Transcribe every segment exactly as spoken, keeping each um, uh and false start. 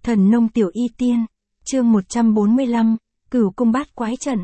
Thần nông tiểu y tiên, chương một trăm bốn mươi lăm, Cửu cung bát quái trận.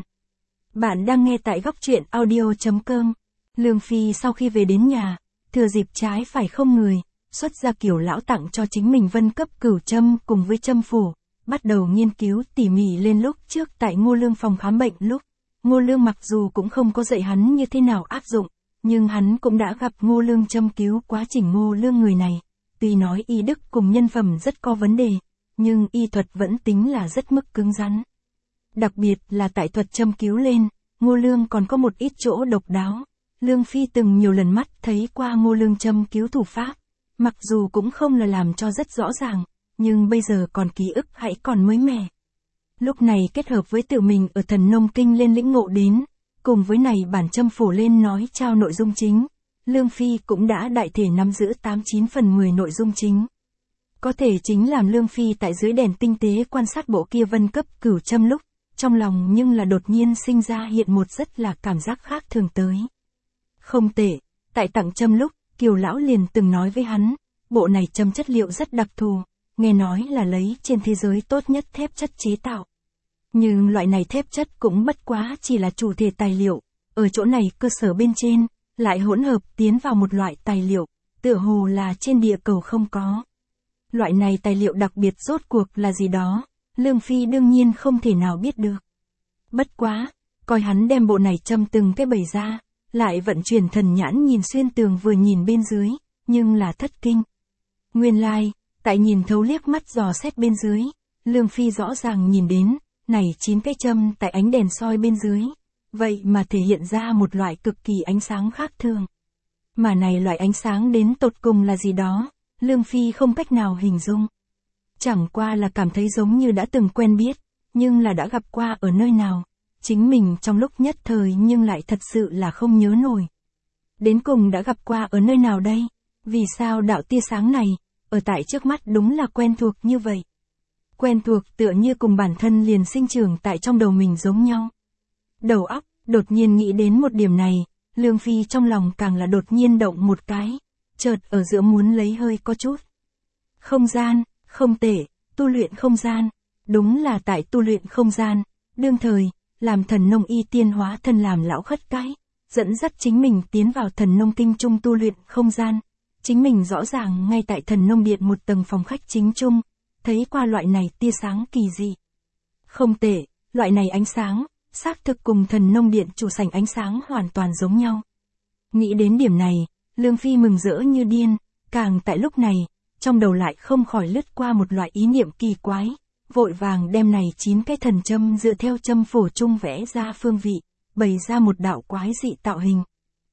Bạn đang nghe tại góc truyện audio chấm com. Lương Phi sau khi về đến nhà, thừa dịp trái phải không người, xuất ra kiểu lão tặng cho chính mình vân cấp cửu châm cùng với châm phủ, bắt đầu nghiên cứu tỉ mỉ lên lúc trước tại Ngô Lương phòng khám bệnh lúc. Ngô Lương mặc dù cũng không có dạy hắn như thế nào áp dụng, nhưng hắn cũng đã gặp Ngô Lương châm cứu quá trình Ngô Lương người này. Tuy nói y đức cùng nhân phẩm rất có vấn đề, nhưng y thuật vẫn tính là rất mức cứng rắn. Đặc biệt là tại thuật châm cứu lên, Ngô Lương còn có một ít chỗ độc đáo. Lương Phi từng nhiều lần mắt thấy qua Ngô Lương châm cứu thủ pháp, mặc dù cũng không là làm cho rất rõ ràng, nhưng bây giờ còn ký ức hãy còn mới mẻ. Lúc này kết hợp với tự mình ở thần nông kinh lên lĩnh ngộ đến, cùng với này bản châm phổ lên nói trao nội dung chính, Lương Phi cũng đã đại thể nắm giữ tám chín phần mười nội dung chính. Có thể chính làm Lương Phi tại dưới đèn tinh tế quan sát bộ kia vân cấp cửu châm lúc, trong lòng nhưng là đột nhiên sinh ra hiện một rất là cảm giác khác thường tới. Không tệ, tại tặng châm lúc, Kiều Lão liền từng nói với hắn, bộ này châm chất liệu rất đặc thù, nghe nói là lấy trên thế giới tốt nhất thép chất chế tạo. Nhưng loại này thép chất cũng bất quá chỉ là chủ thể tài liệu, ở chỗ này cơ sở bên trên, lại hỗn hợp tiến vào một loại tài liệu, tựa hồ là trên địa cầu không có. Loại này tài liệu đặc biệt rốt cuộc là gì đó, Lương Phi đương nhiên không thể nào biết được. Bất quá, coi hắn đem bộ này châm từng cái bày ra, lại vận chuyển thần nhãn nhìn xuyên tường vừa nhìn bên dưới, nhưng là thất kinh. Nguyên lai, like, tại nhìn thấu liếc mắt dò xét bên dưới, Lương Phi rõ ràng nhìn đến, này chín cái châm tại ánh đèn soi bên dưới, vậy mà thể hiện ra một loại cực kỳ ánh sáng khác thường. Mà này loại ánh sáng đến tột cùng là gì đó, Lương Phi không cách nào hình dung. Chẳng qua là cảm thấy giống như đã từng quen biết, nhưng là đã gặp qua ở nơi nào, chính mình trong lúc nhất thời nhưng lại thật sự là không nhớ nổi. Đến cùng đã gặp qua ở nơi nào đây? Vì sao đạo tia sáng này, ở tại trước mắt đúng là quen thuộc như vậy? Quen thuộc tựa như cùng bản thân liền sinh trưởng tại trong đầu mình giống nhau. Đầu óc, đột nhiên nghĩ đến một điểm này, Lương Phi trong lòng càng là đột nhiên động một cái, chợt ở giữa muốn lấy hơi có chút. Không gian, không tệ, tu luyện không gian, đúng là tại tu luyện không gian, đương thời, làm thần nông y tiên hóa thân làm lão khất cái, dẫn dắt chính mình tiến vào thần nông kinh trung tu luyện không gian. Chính mình rõ ràng ngay tại thần nông điện một tầng phòng khách chính trung, thấy qua loại này tia sáng kỳ dị. Không tệ, loại này ánh sáng, xác thực cùng thần nông điện chủ sảnh ánh sáng hoàn toàn giống nhau. Nghĩ đến điểm này, Lương Phi mừng rỡ như điên, càng tại lúc này, trong đầu lại không khỏi lướt qua một loại ý niệm kỳ quái, vội vàng đem này chín cái thần châm dựa theo châm phổ trung vẽ ra phương vị, bày ra một đạo quái dị tạo hình.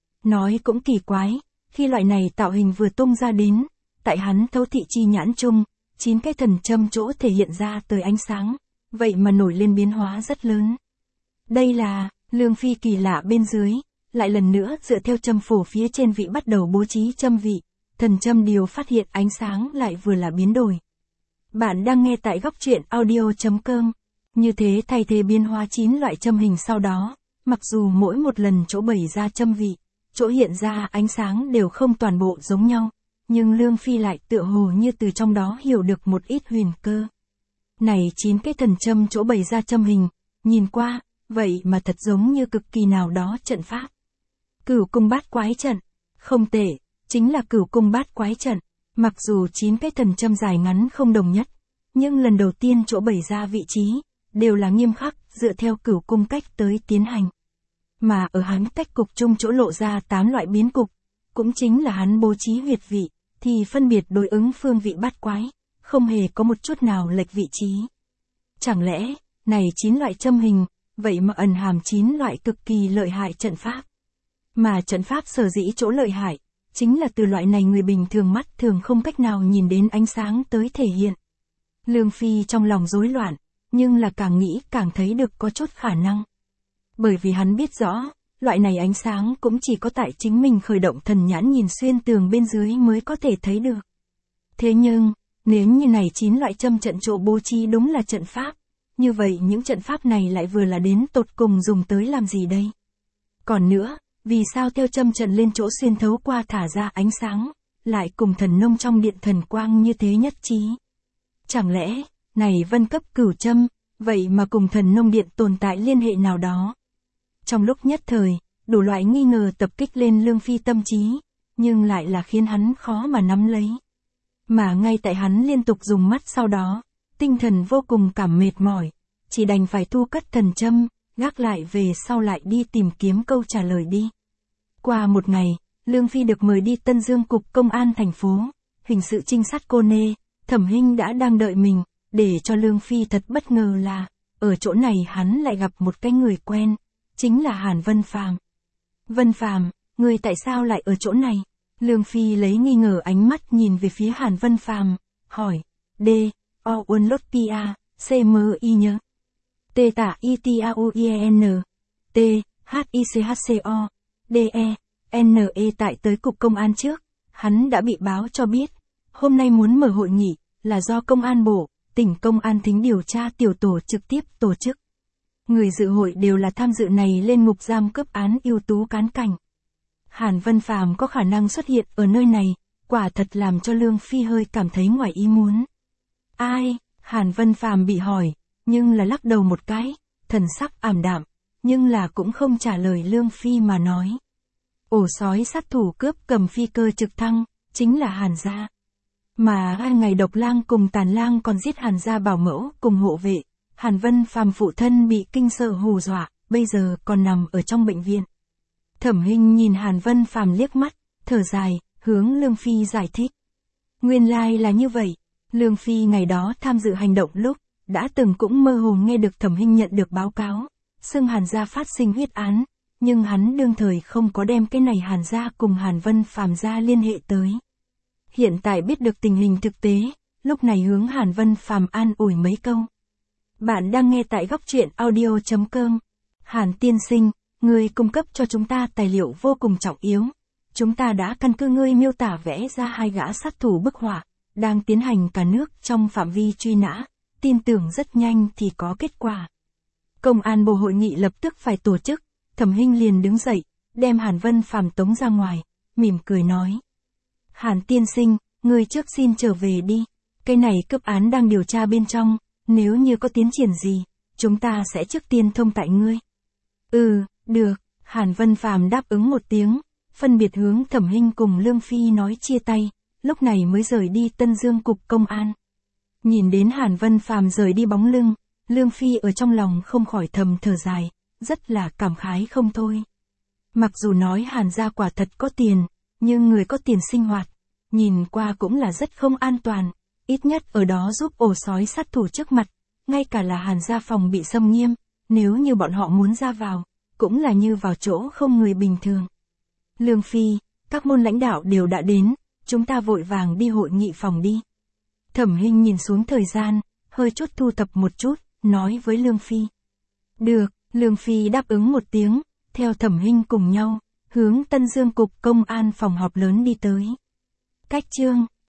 Nói cũng kỳ quái, khi loại này tạo hình vừa tung ra đến, tại hắn thấu thị chi nhãn trung, chín cái thần châm chỗ thể hiện ra tới ánh sáng, vậy mà nổi lên biến hóa rất lớn. Đây là, Lương Phi kỳ lạ bên dưới, lại lần nữa dựa theo châm phổ phía trên vị bắt đầu bố trí châm vị, thần châm điều phát hiện ánh sáng lại vừa là biến đổi. Bạn đang nghe tại góc truyện audio chấm com. Như thế thay thế biến hóa chín loại châm hình sau đó, mặc dù mỗi một lần chỗ bày ra châm vị, chỗ hiện ra ánh sáng đều không toàn bộ giống nhau, nhưng Lương Phi lại tựa hồ như từ trong đó hiểu được một ít huyền cơ. Này chín cái thần châm chỗ bày ra châm hình, nhìn qua, vậy mà thật giống như cực kỳ nào đó trận pháp. Cửu cung bát quái trận, không tệ, chính là cửu cung bát quái trận, mặc dù chín cái thần châm dài ngắn không đồng nhất, nhưng lần đầu tiên chỗ bày ra vị trí, đều là nghiêm khắc, dựa theo cửu cung cách tới tiến hành. Mà ở hắn tách cục chung chỗ lộ ra tám loại biến cục, cũng chính là hắn bố trí huyệt vị, thì phân biệt đối ứng phương vị bát quái, không hề có một chút nào lệch vị trí. Chẳng lẽ, này chín loại châm hình, vậy mà ẩn hàm chín loại cực kỳ lợi hại trận pháp. Mà trận pháp sở dĩ chỗ lợi hại, chính là từ loại này người bình thường mắt thường không cách nào nhìn đến ánh sáng tới thể hiện. Lương Phi trong lòng rối loạn, nhưng là càng nghĩ càng thấy được có chút khả năng. Bởi vì hắn biết rõ, loại này ánh sáng cũng chỉ có tại chính mình khởi động thần nhãn nhìn xuyên tường bên dưới mới có thể thấy được. Thế nhưng, nếu như này chín loại châm trận chỗ bố trí đúng là trận pháp, như vậy những trận pháp này lại vừa là đến tột cùng dùng tới làm gì đây? Còn nữa, vì sao theo châm trận lên chỗ xuyên thấu qua thả ra ánh sáng, lại cùng thần nông trong điện thần quang như thế nhất trí? Chẳng lẽ, Này vân cấp cửu châm, vậy mà cùng thần nông điện tồn tại liên hệ nào đó. Trong lúc nhất thời, đủ loại nghi ngờ tập kích lên Lương Phi tâm trí, nhưng lại là khiến hắn khó mà nắm lấy. Mà ngay tại hắn liên tục dùng mắt sau đó, tinh thần vô cùng cảm mệt mỏi, chỉ đành phải thu cất thần châm, gác lại về sau lại đi tìm kiếm câu trả lời đi. Qua một ngày, Lương Phi được mời đi Tân Dương Cục Công an thành phố, hình sự trinh sát cô nê, Thẩm Hinh đã đang đợi mình, để cho Lương Phi thật bất ngờ là, ở chỗ này hắn lại gặp một cái người quen, chính là Hàn Vân Phàm. Vân Phàm, người tại sao lại ở chỗ này? Lương Phi lấy nghi ngờ ánh mắt nhìn về phía Hàn Vân Phàm, hỏi, D, O Uân Lốt Pia, C M I nhớ. T tả I T A U I E N, T, H I C H C O, D E, N E tại tới cục công an trước, hắn đã bị báo cho biết, hôm nay muốn mở hội nghị, là do công an bộ, tỉnh công an thính điều tra tiểu tổ trực tiếp tổ chức. Người dự hội đều là tham dự này lên ngục giam cướp án ưu tú cán cảnh. Hàn Vân Phàm có khả năng xuất hiện ở nơi này, quả thật làm cho Lương Phi hơi cảm thấy ngoài ý muốn. Ai? Hàn Vân Phàm bị hỏi, nhưng là lắc đầu một cái, thần sắc ảm đạm, nhưng là cũng không trả lời Lương Phi mà nói. Ổ sói sát thủ cướp cầm phi cơ trực thăng, chính là Hàn gia. Mà hai ngày Độc Lang cùng Tàn Lang còn giết Hàn gia bảo mẫu cùng hộ vệ, Hàn Vân Phàm phụ thân bị kinh sợ hù dọa, bây giờ còn nằm ở trong bệnh viện. Thẩm Hinh nhìn Hàn Vân Phàm liếc mắt, thở dài, hướng Lương Phi giải thích. Nguyên lai là như vậy, Lương Phi ngày đó tham dự hành động lúc, đã từng cũng mơ hồ nghe được Thẩm Hinh nhận được báo cáo, xưng Hàn gia phát sinh huyết án, nhưng hắn đương thời không có đem cái này Hàn gia cùng Hàn Vân Phàm gia liên hệ tới. Hiện tại biết được tình hình thực tế, lúc này hướng Hàn Vân Phàm an ủi mấy câu. Bạn đang nghe tại góc truyện audio chấm com. Hàn tiên sinh, ngươi cung cấp cho chúng ta tài liệu vô cùng trọng yếu. Chúng ta đã căn cứ ngươi miêu tả vẽ ra hai gã sát thủ bức họa, đang tiến hành cả nước trong phạm vi truy nã, tin tưởng rất nhanh thì có kết quả. Công an bộ hội nghị lập tức phải tổ chức, Thẩm Hinh liền đứng dậy, đem Hàn Vân Phàm tống ra ngoài, mỉm cười nói. Hàn tiên sinh, ngươi trước xin trở về đi, cái này cướp án đang điều tra bên trong, nếu như có tiến triển gì, chúng ta sẽ trước tiên thông tại ngươi. Ừ, được, Hàn Vân Phàm đáp ứng một tiếng, phân biệt hướng Thẩm Hinh cùng Lương Phi nói chia tay, lúc này mới rời đi Tân Dương Cục Công an. Nhìn đến Hàn Vân Phàm rời đi bóng lưng, Lương Phi ở trong lòng không khỏi thầm thở dài, rất là cảm khái không thôi. Mặc dù nói Hàn gia quả thật có tiền, nhưng người có tiền sinh hoạt, nhìn qua cũng là rất không an toàn, ít nhất ở đó giúp ổ sói sát thủ trước mặt, ngay cả là Hàn gia phòng bị xâm nghiêm, nếu như bọn họ muốn ra vào, cũng là như vào chỗ không người bình thường. Lương Phi, các môn lãnh đạo đều đã đến, chúng ta vội vàng đi hội nghị phòng đi. Thẩm Hinh nhìn xuống thời gian, hơi chút thu thập một chút, nói với Lương Phi. Được, Lương Phi đáp ứng một tiếng, theo Thẩm Hinh cùng nhau, hướng Tân Dương Cục Công an phòng họp lớn đi tới. Cách chương